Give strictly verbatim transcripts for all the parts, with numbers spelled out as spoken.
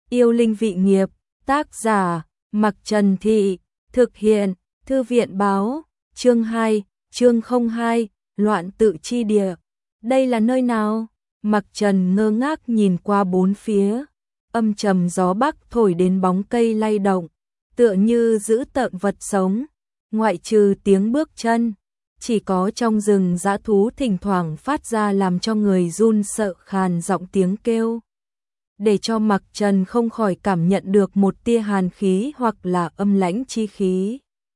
Yêu linh vị nghiệp, tác giả, Mặc Trần Thị, thực hiện, Thư viện báo, chương hai, chương không hai, loạn tự chi địa. Đây là nơi nào? Mặc Trần ngơ ngác nhìn qua bốn phía, âm trầm gió bắc thổi đến bóng cây lay động, tựa như giữ tợn vật sống, ngoại trừ tiếng bước chân, chỉ có trong rừng dã thú thỉnh thoảng phát ra làm cho người run sợ khàn giọng tiếng kêu. Để cho Mặc Trần không khỏi cảm nhận được một tia hàn khí hoặc là âm lãnh chi khí.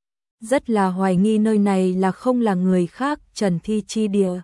Rất là hoài nghi nơi này là không là người khác Trần Thi chi địa.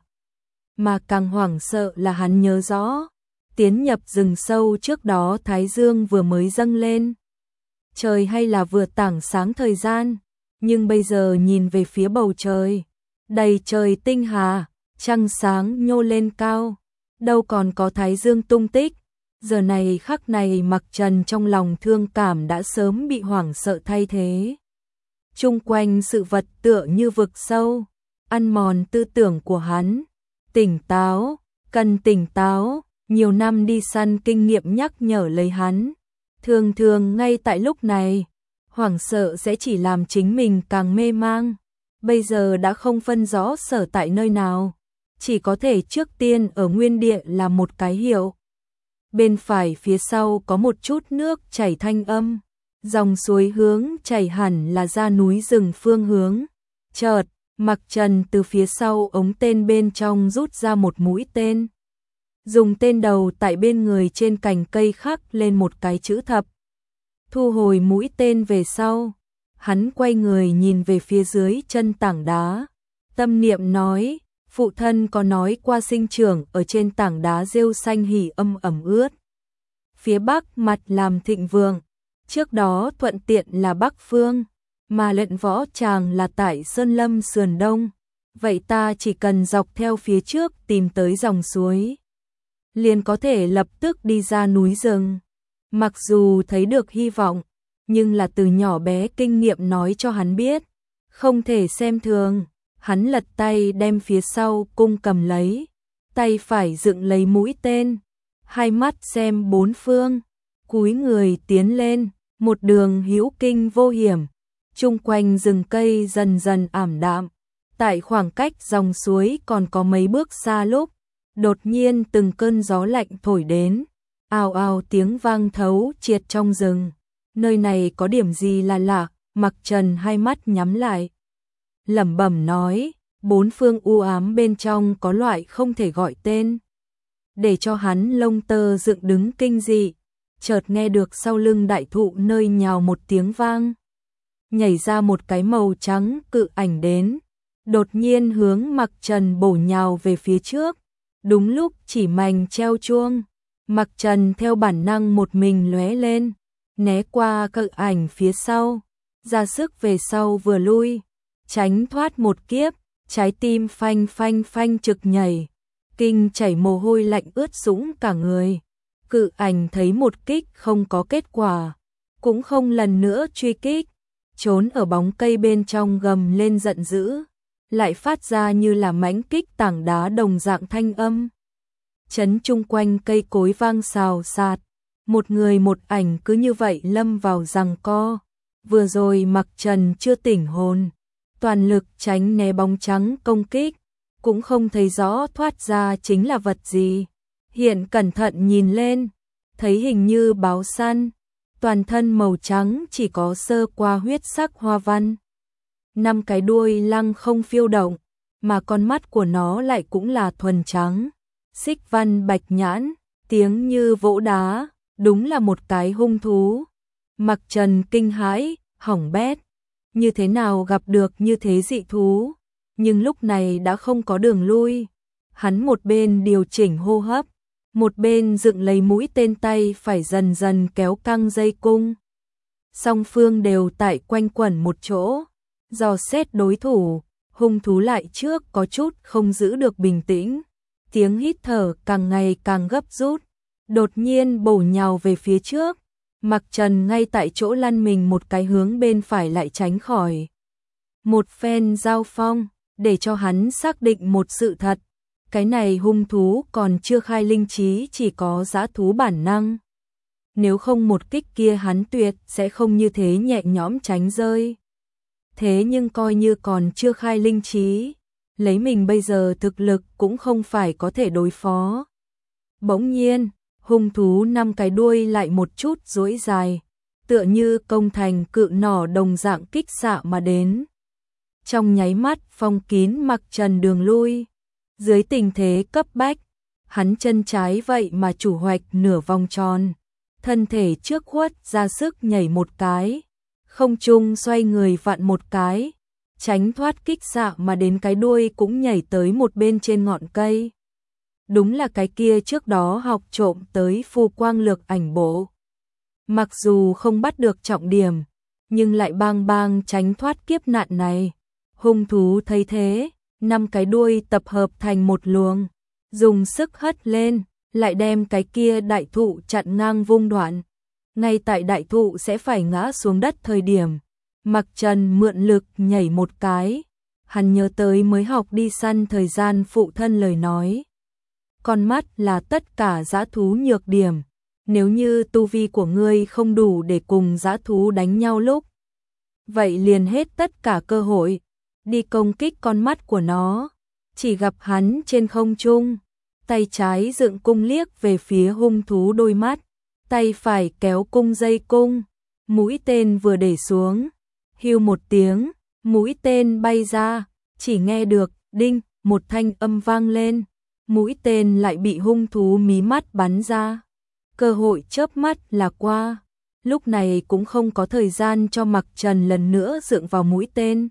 Mà càng hoảng sợ là hắn nhớ rõ, tiến nhập rừng sâu trước đó Thái Dương vừa mới dâng lên. Trời hay là vừa tảng sáng thời gian, nhưng bây giờ nhìn về phía bầu trời, đầy trời tinh hà, trăng sáng nhô lên cao, đâu còn có Thái Dương tung tích. Giờ này khắc này Mặc Trần trong lòng thương cảm đã sớm bị hoảng sợ thay thế. Chung quanh sự vật tựa như vực sâu, ăn mòn tư tưởng của hắn. Tỉnh táo, cần tỉnh táo, nhiều năm đi săn kinh nghiệm nhắc nhở lấy hắn. Thường thường ngay tại lúc này, hoảng sợ sẽ chỉ làm chính mình càng mê mang. Bây giờ đã không phân rõ sở tại nơi nào, chỉ có thể trước tiên ở nguyên địa là một cái hiệu. Bên phải phía sau có một chút nước chảy thanh âm, dòng suối hướng chảy hẳn là ra núi rừng phương hướng. Chợt, Mặc Trần từ phía sau ống tên bên trong rút ra một mũi tên. Dùng tên đầu tại bên người trên cành cây khắc lên một cái chữ thập. Thu hồi mũi tên về sau, hắn quay người nhìn về phía dưới chân tảng đá. Tâm niệm nói, phụ thân có nói qua sinh trưởng ở trên tảng đá rêu xanh hỉ âm ẩm ướt. Phía bắc mặt làm thịnh vượng, trước đó thuận tiện là bắc phương, mà luyện võ tràng là tại Sơn Lâm sườn đông. Vậy ta chỉ cần dọc theo phía trước tìm tới dòng suối, liền có thể lập tức đi ra núi rừng. Mặc dù thấy được hy vọng, nhưng là từ nhỏ bé kinh nghiệm nói cho hắn biết, không thể xem thường. Hắn lật tay đem phía sau cung cầm lấy, tay phải dựng lấy mũi tên, hai mắt xem bốn phương, cúi người tiến lên, một đường hữu kinh vô hiểm. Chung quanh rừng cây dần dần ảm đạm, tại khoảng cách dòng suối còn có mấy bước xa lúc, đột nhiên từng cơn gió lạnh thổi đến, ào ào tiếng vang thấu triệt trong rừng. Nơi này có điểm gì là lạ? Mặc Trần hai mắt nhắm lại, lẩm bẩm nói, bốn phương u ám bên trong có loại không thể gọi tên, để cho hắn lông tơ dựng đứng kinh dị. Chợt nghe được sau lưng đại thụ nơi nhào một tiếng vang, nhảy ra một cái màu trắng cự ảnh đến, đột nhiên hướng Mặc Trần bổ nhào về phía trước. Đúng lúc chỉ mảnh treo chuông, Mặc Trần theo bản năng một mình lóe lên, né qua cự ảnh phía sau, ra sức về sau vừa lui, tránh thoát một kiếp. Trái tim phanh phanh phanh trực nhảy, kinh chảy mồ hôi lạnh ướt sũng cả người. Cự ảnh thấy một kích không có kết quả, cũng không lần nữa truy kích, trốn ở bóng cây bên trong gầm lên giận dữ, lại phát ra như là mãnh kích tảng đá đồng dạng thanh âm. Chấn chung quanh cây cối vang xào xạc, một người một ảnh cứ như vậy lâm vào giằng co. Vừa rồi Mặc Trần chưa tỉnh hồn, toàn lực tránh né bóng trắng công kích, cũng không thấy rõ thoát ra chính là vật gì. Hiện cẩn thận nhìn lên, thấy hình như báo săn, toàn thân màu trắng chỉ có sơ qua huyết sắc hoa văn. Năm cái đuôi lăng không phiêu động, mà con mắt của nó lại cũng là thuần trắng, xích văn bạch nhãn, tiếng như vỗ đá, đúng là một cái hung thú. Mặc Trần kinh hãi, hỏng bét. Như thế nào gặp được như thế dị thú, nhưng lúc này đã không có đường lui. Hắn một bên điều chỉnh hô hấp, một bên dựng lấy mũi tên, tay phải dần dần kéo căng dây cung. Song phương đều tại quanh quẩn một chỗ, dò xét đối thủ. Hung thú lại trước có chút không giữ được bình tĩnh, tiếng hít thở càng ngày càng gấp rút, đột nhiên bổ nhào về phía trước. Mặc Trần ngay tại chỗ lăn mình một cái hướng bên phải lại tránh khỏi. Một phen giao phong, để cho hắn xác định một sự thật. Cái này hung thú còn chưa khai linh trí, chỉ có dã thú bản năng. nếu không một kích kia hắn tuyệt sẽ không như thế nhẹ nhõm tránh rơi. Thế nhưng coi như còn chưa khai linh trí, lấy mình bây giờ thực lực cũng không phải có thể đối phó. Bỗng nhiên, hung thú năm cái đuôi lại một chút duỗi dài, tựa như công thành cự nỏ đồng dạng kích xạ mà đến. Trong nháy mắt phong kín Mặc Trần đường lui. Dưới tình thế cấp bách, hắn chân trái vậy mà chủ hoạch nửa vòng tròn, thân thể trước khuất ra sức nhảy một cái, không trung xoay người vặn một cái, tránh thoát kích xạ mà đến cái đuôi cũng nhảy tới một bên trên ngọn cây. Đúng là cái kia trước đó học trộm tới phù quang lược ảnh bộ. Mặc dù không bắt được trọng điểm, nhưng lại bang bang tránh thoát kiếp nạn này. Hung thú thấy thế, năm cái đuôi tập hợp thành một luồng, dùng sức hất lên, lại đem cái kia đại thụ chặn ngang vung đoạn. Ngay tại đại thụ sẽ phải ngã xuống đất thời điểm, Mặc Trần mượn lực nhảy một cái, hắn nhớ tới mới học đi săn thời gian phụ thân lời nói. Con mắt là tất cả dã thú nhược điểm, nếu như tu vi của ngươi không đủ để cùng dã thú đánh nhau lúc, vậy liền hết tất cả cơ hội đi công kích con mắt của nó. Chỉ gặp hắn trên không trung, tay trái dựng cung liếc về phía hung thú đôi mắt, tay phải kéo cung dây cung, mũi tên vừa để xuống, hưu một tiếng, mũi tên bay ra, chỉ nghe được đinh một thanh âm vang lên, mũi tên lại bị hung thú mí mắt bắn ra. Cơ hội chớp mắt là qua, lúc này cũng không có thời gian cho Mặc Trần lần nữa dựa vào mũi tên.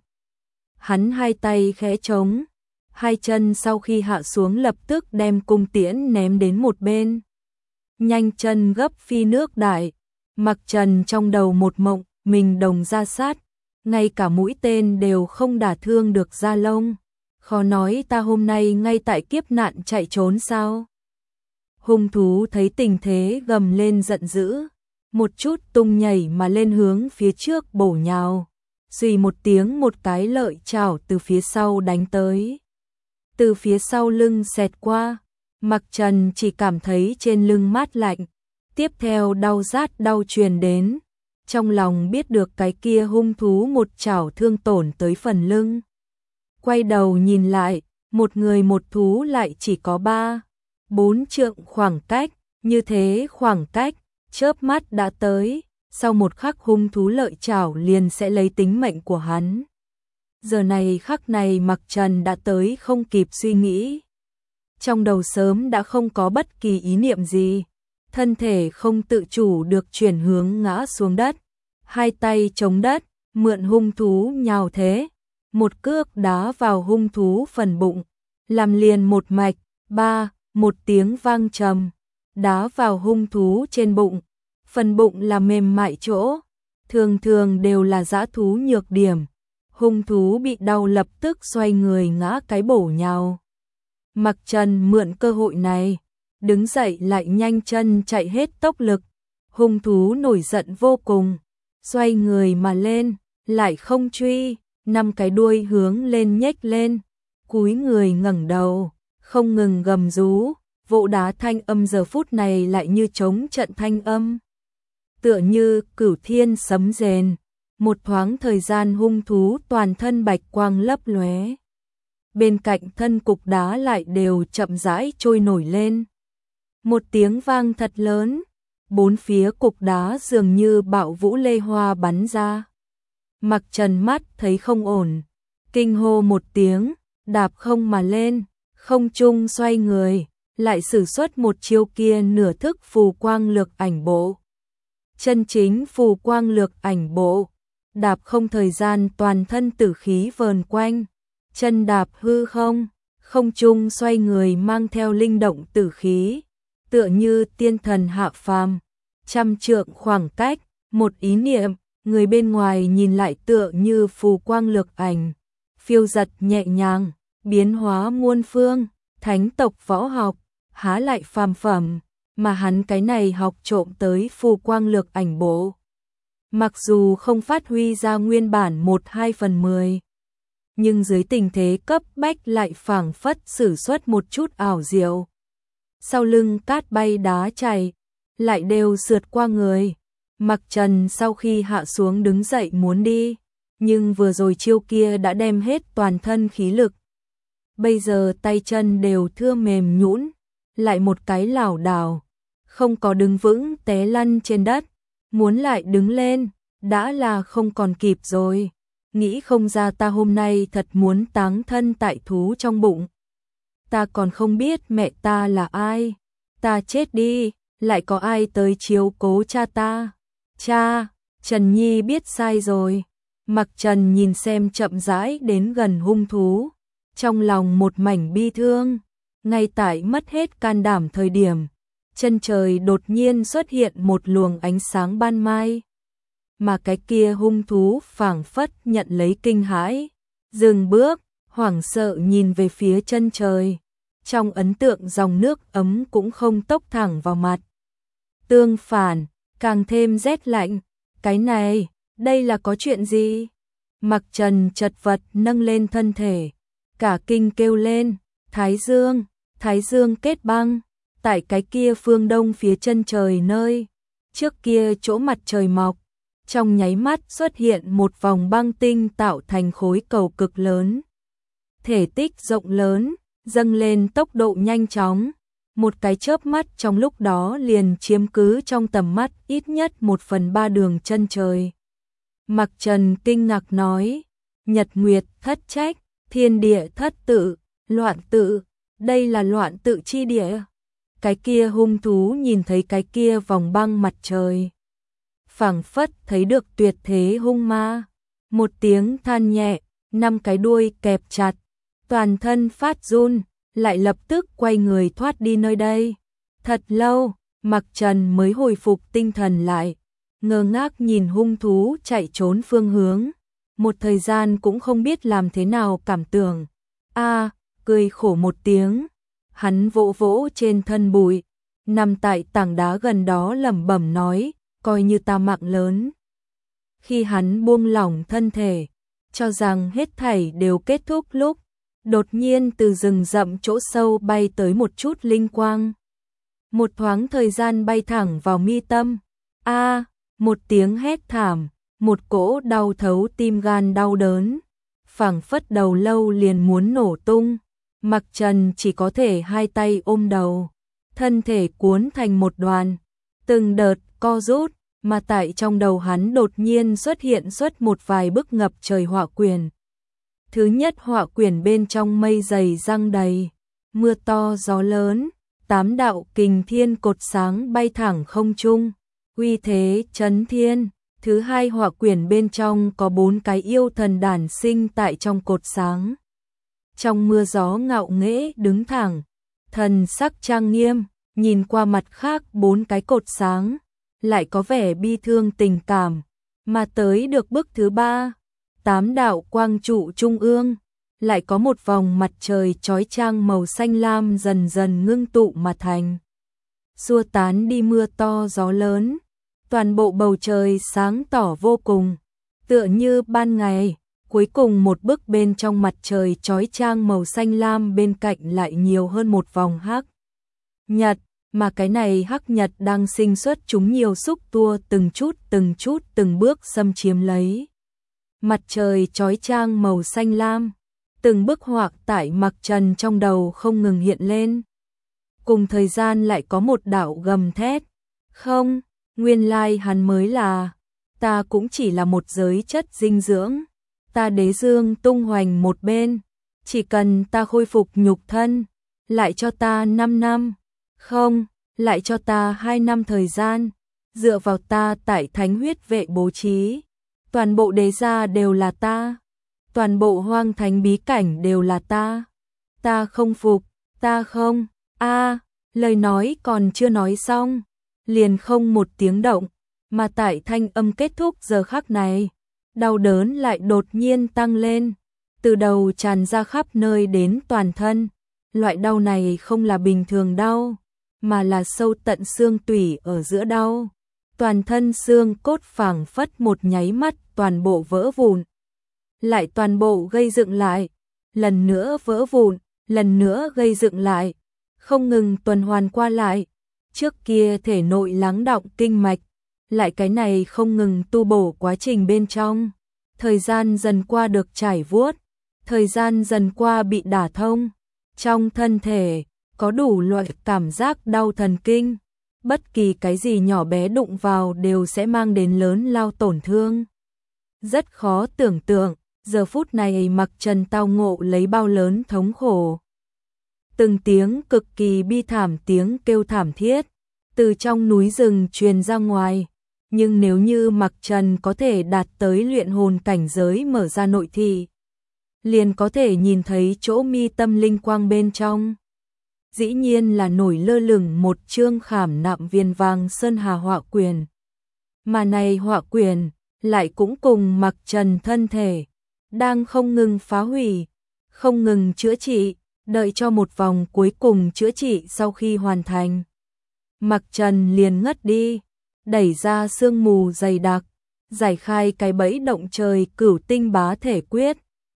Hắn hai tay khẽ trống, hai chân sau khi hạ xuống lập tức đem cung tiễn ném đến một bên. Nhanh chân gấp phi nước đại, Mặc Trần trong đầu một mộng, mình đồng ra sát, ngay cả mũi tên đều không đả thương được da lông. Khó nói ta hôm nay ngay tại kiếp nạn chạy trốn sao? Hung thú thấy tình thế gầm lên giận dữ, một chút tung nhảy mà lên hướng phía trước bổ nhào. Xùy một tiếng một cái lợi chảo từ phía sau đánh tới. Từ phía sau lưng xẹt qua, Mặc Trần chỉ cảm thấy trên lưng mát lạnh, tiếp theo đau rát đau truyền đến. Trong lòng biết được cái kia hung thú một chảo thương tổn tới phần lưng. Quay đầu nhìn lại, một người một thú lại chỉ có ba, bốn trượng khoảng cách, như thế khoảng cách, chớp mắt đã tới, sau một khắc hung thú lợi chảo liền sẽ lấy tính mệnh của hắn. Giờ này khắc này Mặc Trần đã tới không kịp suy nghĩ. Trong đầu sớm đã không có bất kỳ ý niệm gì, thân thể không tự chủ được chuyển hướng ngã xuống đất, hai tay chống đất, mượn hung thú nhào thế, một cước đá vào hung thú phần bụng, làm liền một mạch, ba, một tiếng vang trầm, đá vào hung thú trên bụng, phần bụng là mềm mại chỗ, thường thường đều là dã thú nhược điểm, hung thú bị đau lập tức xoay người ngã cái bổ nhào. Mặc Trần mượn cơ hội này, đứng dậy lại nhanh chân chạy hết tốc lực, hung thú nổi giận vô cùng, xoay người mà lên, lại không truy, năm cái đuôi hướng lên nhếch lên, cúi người ngẩng đầu, không ngừng gầm rú, vỗ đá thanh âm giờ phút này lại như trống trận thanh âm. Tựa như cửu thiên sấm rền, một thoáng thời gian hung thú toàn thân bạch quang lấp lóe. Bên cạnh thân cục đá lại đều chậm rãi trôi nổi lên. Một tiếng vang thật lớn, bốn phía cục đá dường như bạo vũ lê hoa bắn ra. Mặc Trần mắt thấy không ổn, kinh hô một tiếng, đạp không mà lên, không trung xoay người, lại sử xuất một chiêu kia nửa thức phù quang lược ảnh bộ. Chân chính phù quang lược ảnh bộ, đạp không thời gian toàn thân tử khí vờn quanh, chân đạp hư không, không trung xoay người mang theo linh động tử khí, tựa như tiên thần hạ phàm, trăm trượng khoảng cách, một ý niệm, người bên ngoài nhìn lại tựa như phù quang lược ảnh, phiêu giật nhẹ nhàng, biến hóa muôn phương, thánh tộc võ học, há lại phàm phẩm, mà hắn cái này học trộm tới phù quang lược ảnh bộ. Mặc dù không phát huy ra nguyên bản một hai phần mười, nhưng dưới tình thế cấp bách lại phảng phất sử xuất một chút ảo diệu. Sau lưng cát bay đá chảy, lại đều sượt qua người. Mặc Trần sau khi hạ xuống đứng dậy muốn đi, nhưng vừa rồi chiêu kia đã đem hết toàn thân khí lực. Bây giờ tay chân đều thưa mềm nhũn, lại một cái lảo đảo, không có đứng vững té lăn trên đất, muốn lại đứng lên, đã là không còn kịp rồi. Nghĩ không ra ta hôm nay thật muốn táng thân tại thú trong bụng. Ta còn không biết mẹ ta là ai, ta chết đi, lại có ai tới chiếu cố cha ta. Cha, Trần Nhi biết sai rồi. Mặc Trần nhìn xem chậm rãi đến gần hung thú, trong lòng một mảnh bi thương. Ngay tại mất hết can đảm thời điểm, chân trời đột nhiên xuất hiện một luồng ánh sáng ban mai. Mà cái kia hung thú phảng phất nhận lấy kinh hãi, dừng bước, hoảng sợ nhìn về phía chân trời. Trong ấn tượng dòng nước ấm cũng không tốc thẳng vào mặt. Tương phản, càng thêm rét lạnh. Cái này, đây là có chuyện gì? Mặc Trần chật vật nâng lên thân thể, cả kinh kêu lên, Thái Dương, Thái Dương kết băng, tại cái kia phương đông phía chân trời nơi, trước kia chỗ mặt trời mọc, trong nháy mắt xuất hiện một vòng băng tinh tạo thành khối cầu cực lớn. Thể tích rộng lớn, dâng lên tốc độ nhanh chóng, một cái chớp mắt trong lúc đó liền chiếm cứ trong tầm mắt ít nhất một phần ba đường chân trời. Mặc Trần kinh ngạc nói, nhật nguyệt thất trách, thiên địa thất tự, loạn tự, đây là loạn tự chi địa. Cái kia hung thú nhìn thấy cái kia vòng băng mặt trời, phảng phất thấy được tuyệt thế hung ma, một tiếng than nhẹ, năm cái đuôi kẹp chặt, toàn thân phát run, lại lập tức quay người thoát đi nơi đây. Thật lâu, Mặc Trần mới hồi phục tinh thần lại, ngơ ngác nhìn hung thú chạy trốn phương hướng, một thời gian cũng không biết làm thế nào cảm tưởng. A, cười khổ một tiếng, hắn vỗ vỗ trên thân bụi, nằm tại tảng đá gần đó lẩm bẩm nói, coi như ta mạng lớn. Khi hắn buông lỏng thân thể, cho rằng hết thảy đều kết thúc lúc, đột nhiên từ rừng rậm chỗ sâu bay tới một chút linh quang. Một thoáng thời gian bay thẳng vào mi tâm. A, một tiếng hét thảm, một cỗ đau thấu tim gan đau đớn, phảng phất đầu lâu liền muốn nổ tung. Mặc Trần chỉ có thể hai tay ôm đầu, thân thể cuốn thành một đoàn, từng đợt co rút, mà tại trong đầu hắn đột nhiên xuất hiện xuất một vài bức ngập trời họa quyển. Thứ nhất họa quyển bên trong mây dày răng đầy, mưa to gió lớn, tám đạo kình thiên cột sáng bay thẳng không trung, uy thế chấn thiên. Thứ hai họa quyển bên trong có bốn cái yêu thần đản sinh tại trong cột sáng. Trong mưa gió ngạo nghễ đứng thẳng, thần sắc trang nghiêm, nhìn qua mặt khác bốn cái cột sáng, lại có vẻ bi thương tình cảm, mà tới được bức thứ ba, tám đạo quang trụ trung ương, lại có một vòng mặt trời chói chang màu xanh lam dần dần ngưng tụ mà thành, xua tán đi mưa to gió lớn, toàn bộ bầu trời sáng tỏ vô cùng, tựa như ban ngày. Cuối cùng một bức bên trong mặt trời chói chang màu xanh lam bên cạnh lại nhiều hơn một vòng hắc nhật, mà cái này hắc nhật đang sinh xuất chúng nhiều xúc tua từng chút từng chút từng bước xâm chiếm lấy. Mặt trời chói chang màu xanh lam, từng bức họa tại Mặc Trần trong đầu không ngừng hiện lên. Cùng thời gian lại có một đạo gầm thét, không, nguyên lai hắn mới là, ta cũng chỉ là một giới chất dinh dưỡng. Ta đế dương tung hoành một bên, chỉ cần ta khôi phục nhục thân, lại cho ta năm năm, không, lại cho ta hai năm thời gian, dựa vào ta tại thánh huyết vệ bố trí, toàn bộ đế gia đều là ta, toàn bộ hoang thánh bí cảnh đều là ta, ta không phục, ta không, a, lời nói còn chưa nói xong, liền không một tiếng động, mà tại thanh âm kết thúc giờ khắc này. Đau đớn lại đột nhiên tăng lên, từ đầu tràn ra khắp nơi đến toàn thân. Loại đau này không là bình thường đau, mà là sâu tận xương tủy ở giữa đau. Toàn thân xương cốt phảng phất một nháy mắt toàn bộ vỡ vụn. Lại toàn bộ gây dựng lại, lần nữa vỡ vụn, lần nữa gây dựng lại, không ngừng tuần hoàn qua lại. trước kia thể nội lắng đọng kinh mạch, lại cái này không ngừng tu bổ quá trình bên trong, thời gian dần qua được trải vuốt, thời gian dần qua bị đả thông, trong thân thể có đủ loại cảm giác đau thần kinh, bất kỳ cái gì nhỏ bé đụng vào đều sẽ mang đến lớn lao tổn thương. Rất khó tưởng tượng, giờ phút này Mặc Trần tao ngộ lấy bao lớn thống khổ. Từng tiếng cực kỳ bi thảm, tiếng kêu thảm thiết từ trong núi rừng truyền ra ngoài, nhưng nếu như Mặc Trần có thể đạt tới luyện hồn cảnh giới mở ra nội thị, liền có thể nhìn thấy chỗ mi tâm linh quang bên trong. Dĩ nhiên là nổi lơ lửng một chương khảm nạm viền vàng sơn hà họa quyền. Mà này họa quyền lại cũng cùng Mặc Trần thân thể đang không ngừng phá hủy, không ngừng chữa trị, đợi cho một vòng cuối cùng chữa trị sau khi hoàn thành, Mặc Trần liền ngất đi, đẩy ra sương mù dày đặc, giải khai cái bẫy động trời cửu tinh bá thể quyết,